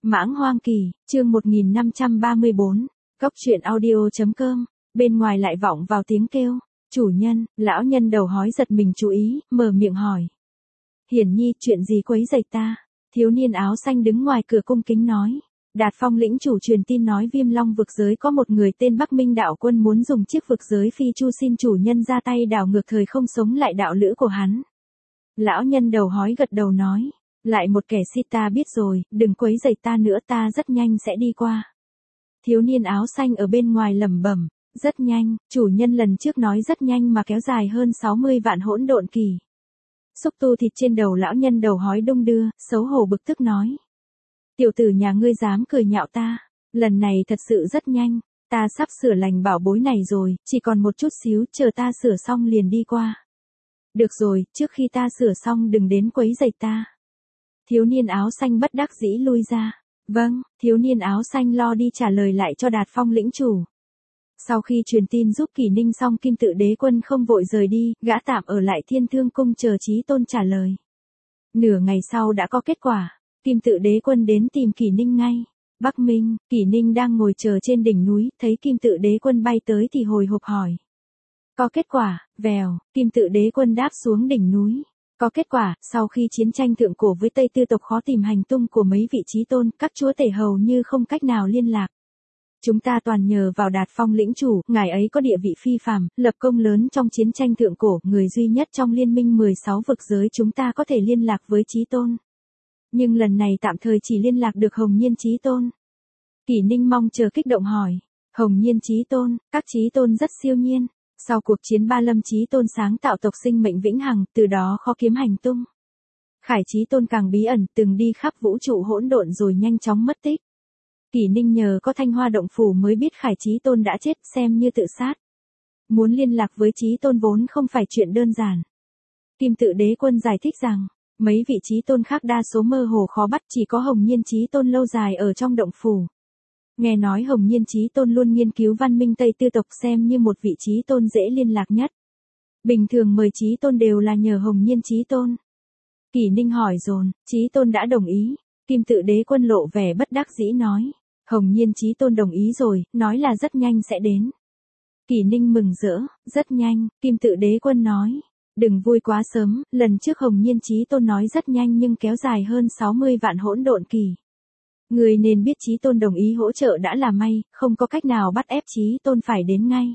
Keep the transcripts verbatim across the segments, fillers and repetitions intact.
Mãng Hoang Kỳ, chương một nghìn năm trăm ba mươi bốn, Cốc truyện audio.com, bên ngoài lại vọng vào tiếng kêu, chủ nhân, lão nhân đầu hói giật mình chú ý, mở miệng hỏi. Hiển nhi, chuyện gì quấy rầy ta? Thiếu niên áo xanh đứng ngoài cửa cung kính nói. Đạt Phong lĩnh chủ truyền tin nói Viêm Long vực giới có một người tên Bắc Minh đạo quân muốn dùng chiếc vực giới phi chu xin chủ nhân ra tay đảo ngược thời không sống lại đạo lữ của hắn. Lão nhân đầu hói gật đầu nói. Lại một kẻ si, ta biết rồi, đừng quấy rầy ta nữa, ta rất nhanh sẽ đi qua. Thiếu niên áo xanh ở bên ngoài lẩm bẩm, rất nhanh, chủ nhân lần trước nói rất nhanh mà kéo dài hơn sáu mươi vạn hỗn độn kỳ. Xúc tu thịt trên đầu lão nhân đầu hói đung đưa, xấu hổ bực tức nói. Tiểu tử nhà ngươi dám cười nhạo ta, lần này thật sự rất nhanh, ta sắp sửa lành bảo bối này rồi, chỉ còn một chút xíu, chờ ta sửa xong liền đi qua. Được rồi, trước khi ta sửa xong đừng đến quấy rầy ta. Thiếu niên áo xanh bất đắc dĩ lui ra. Vâng, thiếu niên áo xanh lo đi trả lời lại cho Đạt Phong lĩnh chủ. Sau khi truyền tin giúp Kỷ Ninh xong, Kim Tự Đế Quân không vội rời đi, gã tạm ở lại Thiên Thương Cung chờ Chí Tôn trả lời. Nửa ngày sau đã có kết quả, Kim Tự Đế Quân đến tìm Kỷ Ninh ngay. Bắc Minh, Kỷ Ninh đang ngồi chờ trên đỉnh núi, thấy Kim Tự Đế Quân bay tới thì hồi hộp hỏi. Có kết quả, vèo, Kim Tự Đế Quân đáp xuống đỉnh núi. Có kết quả, sau khi chiến tranh thượng cổ với Tây Tư tộc khó tìm hành tung của mấy vị chí tôn, các chúa tể hầu như không cách nào liên lạc. Chúng ta toàn nhờ vào Đạt Phong lĩnh chủ, ngài ấy có địa vị phi phàm, lập công lớn trong chiến tranh thượng cổ, người duy nhất trong liên minh mười sáu vực giới chúng ta có thể liên lạc với chí tôn. Nhưng lần này tạm thời chỉ liên lạc được Hồng Nhiên chí tôn. Kỷ Ninh mong chờ kích động hỏi, Hồng Nhiên chí tôn, các chí tôn rất siêu nhiên. Sau cuộc chiến Ba Lâm Chí Tôn sáng tạo tộc sinh mệnh vĩnh hằng, từ đó khó kiếm hành tung. Khải Chí Tôn càng bí ẩn, từng đi khắp vũ trụ hỗn độn rồi nhanh chóng mất tích. Kỷ Ninh nhờ có Thanh Hoa động phủ mới biết Khải Chí Tôn đã chết, xem như tự sát. Muốn liên lạc với Chí Tôn vốn không phải chuyện đơn giản. Kim Tự Đế Quân giải thích rằng, mấy vị Chí Tôn khác đa số mơ hồ khó bắt, chỉ có Hồng Nhiên Chí Tôn lâu dài ở trong động phủ. Nghe nói Hồng Nhiên Chí Tôn luôn nghiên cứu văn minh Tây Tư tộc, xem như một vị Chí Tôn dễ liên lạc nhất. Bình thường mời Chí Tôn đều là nhờ Hồng Nhiên Chí Tôn. Kỷ Ninh hỏi dồn, Chí Tôn đã đồng ý. Kim Tự Đế Quân lộ vẻ bất đắc dĩ nói. Hồng Nhiên Chí Tôn đồng ý rồi, nói là rất nhanh sẽ đến. Kỷ Ninh mừng rỡ, rất nhanh, Kim Tự Đế Quân nói. Đừng vui quá sớm, lần trước Hồng Nhiên Chí Tôn nói rất nhanh nhưng kéo dài hơn sáu mươi vạn hỗn độn kỳ. Người nên biết Chí Tôn đồng ý hỗ trợ đã là may, không có cách nào bắt ép Chí Tôn phải đến ngay.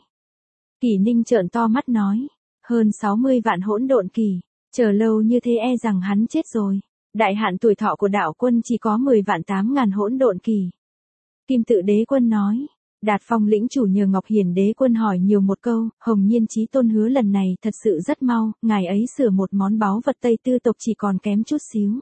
Kỷ Ninh trợn to mắt nói, hơn sáu mươi vạn hỗn độn kỳ, chờ lâu như thế e rằng hắn chết rồi. Đại hạn tuổi thọ của đạo quân chỉ có mười vạn tám ngàn hỗn độn kỳ. Kim Tự Đế Quân nói, Đạt Phong lĩnh chủ nhờ Ngọc Hiển Đế Quân hỏi nhiều một câu, Hồng Nhiên Chí Tôn hứa lần này thật sự rất mau, ngài ấy sửa một món báu vật Tây Tư tộc chỉ còn kém chút xíu.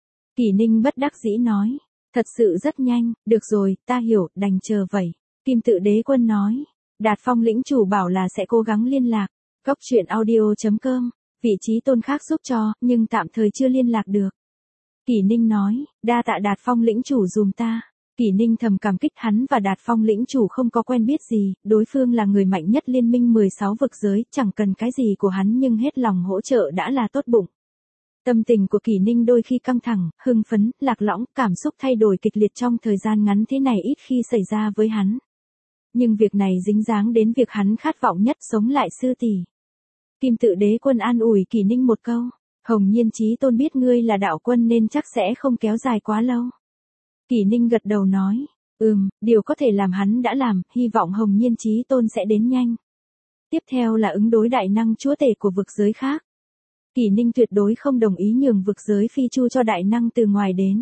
Kỷ Ninh bất đắc dĩ nói. Thật sự rất nhanh, được rồi, ta hiểu, đành chờ vậy. Kim Tự Đế Quân nói. Đạt Phong lĩnh chủ bảo là sẽ cố gắng liên lạc. Cốc truyện audio.com, vị Chí Tôn khác giúp cho, nhưng tạm thời chưa liên lạc được. Kỷ Ninh nói, đa tạ Đạt Phong lĩnh chủ dùm ta. Kỷ Ninh thầm cảm kích, hắn và Đạt Phong lĩnh chủ không có quen biết gì, đối phương là người mạnh nhất liên minh mười sáu vực giới, chẳng cần cái gì của hắn nhưng hết lòng hỗ trợ đã là tốt bụng. Tâm tình của Kỷ Ninh đôi khi căng thẳng, hưng phấn, lạc lõng, cảm xúc thay đổi kịch liệt trong thời gian ngắn thế này ít khi xảy ra với hắn. Nhưng việc này dính dáng đến việc hắn khát vọng nhất, sống lại sư tỷ. Kim Tự Đế Quân an ủi Kỷ Ninh một câu, Hồng Nhiên Chí Tôn biết ngươi là đạo quân nên chắc sẽ không kéo dài quá lâu. Kỷ Ninh gật đầu nói, ừm, điều có thể làm hắn đã làm, hy vọng Hồng Nhiên Chí Tôn sẽ đến nhanh. Tiếp theo là ứng đối đại năng chúa tể của vực giới khác. Kỷ Ninh tuyệt đối không đồng ý nhường vực giới phi chu cho đại năng từ ngoài đến.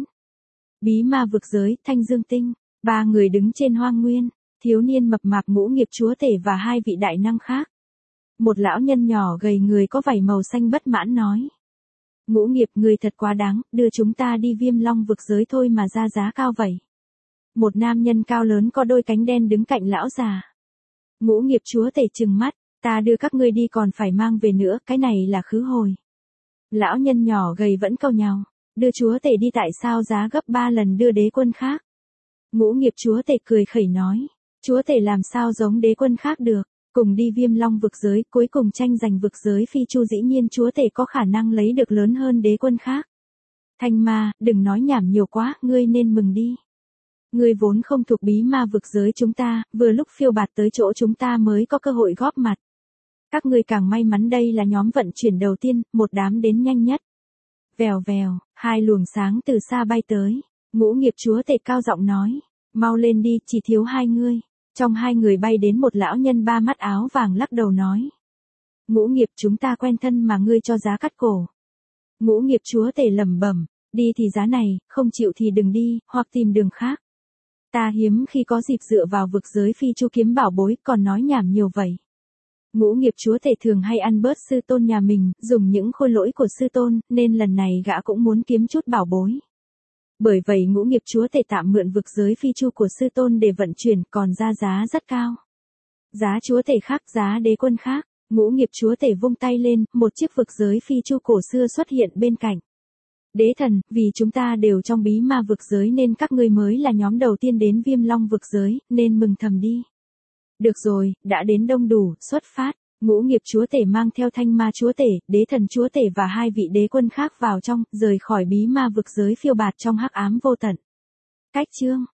Bí ma vực giới, Thanh Dương Tinh, ba người đứng trên hoang nguyên, thiếu niên mập mạp Ngũ Nghiệp chúa tể và hai vị đại năng khác. Một lão nhân nhỏ gầy người có vảy màu xanh bất mãn nói. Ngũ Nghiệp, người thật quá đáng, đưa chúng ta đi Viêm Long vực giới thôi mà ra giá cao vậy. Một nam nhân cao lớn có đôi cánh đen đứng cạnh lão già. Ngũ Nghiệp chúa tể trừng mắt, ta đưa các ngươi đi còn phải mang về nữa, cái này là khứ hồi. Lão nhân nhỏ gầy vẫn cau nhàu, đưa chúa tể đi tại sao giá gấp ba lần đưa đế quân khác. Ngũ Nghiệp chúa tể cười khẩy nói, chúa tể làm sao giống đế quân khác được, cùng đi Viêm Long vực giới, cuối cùng tranh giành vực giới phi chu, dĩ nhiên chúa tể có khả năng lấy được lớn hơn đế quân khác. Thanh ma, đừng nói nhảm nhiều quá, ngươi nên mừng đi. Ngươi vốn không thuộc bí ma vực giới chúng ta, vừa lúc phiêu bạt tới chỗ chúng ta mới có cơ hội góp mặt. Các ngươi càng may mắn đây là nhóm vận chuyển đầu tiên, một đám đến nhanh nhất. Vèo vèo, hai luồng sáng từ xa bay tới. Ngũ nghiệp chúa tể cao giọng nói. Mau lên đi, chỉ thiếu hai ngươi. Trong hai người bay đến một lão nhân ba mắt áo vàng lắc đầu nói. Ngũ nghiệp chúng ta quen thân mà ngươi cho giá cắt cổ. Ngũ nghiệp chúa tể lẩm bẩm, đi thì giá này, không chịu thì đừng đi, hoặc tìm đường khác. Ta hiếm khi có dịp dựa vào vực giới phi chu kiếm bảo bối, còn nói nhảm nhiều vậy. Ngũ nghiệp chúa tể thường hay ăn bớt sư tôn nhà mình, dùng những khôi lỗi của sư tôn, nên lần này gã cũng muốn kiếm chút bảo bối. Bởi vậy ngũ nghiệp chúa tể tạm mượn vực giới phi chu của sư tôn để vận chuyển, còn ra giá rất cao. Giá chúa tể khác, giá đế quân khác. Ngũ nghiệp chúa tể vung tay lên, một chiếc vực giới phi chu cổ xưa xuất hiện bên cạnh. Đế thần, vì chúng ta đều trong bí ma vực giới nên các ngươi mới là nhóm đầu tiên đến Viêm Long vực giới, nên mừng thầm đi. Được rồi, đã đến đông đủ, xuất phát. Ngũ nghiệp chúa tể mang theo thanh ma chúa tể, đế thần chúa tể và hai vị đế quân khác vào trong, rời khỏi bí ma vực giới phiêu bạt trong hắc ám vô tận. Cách chương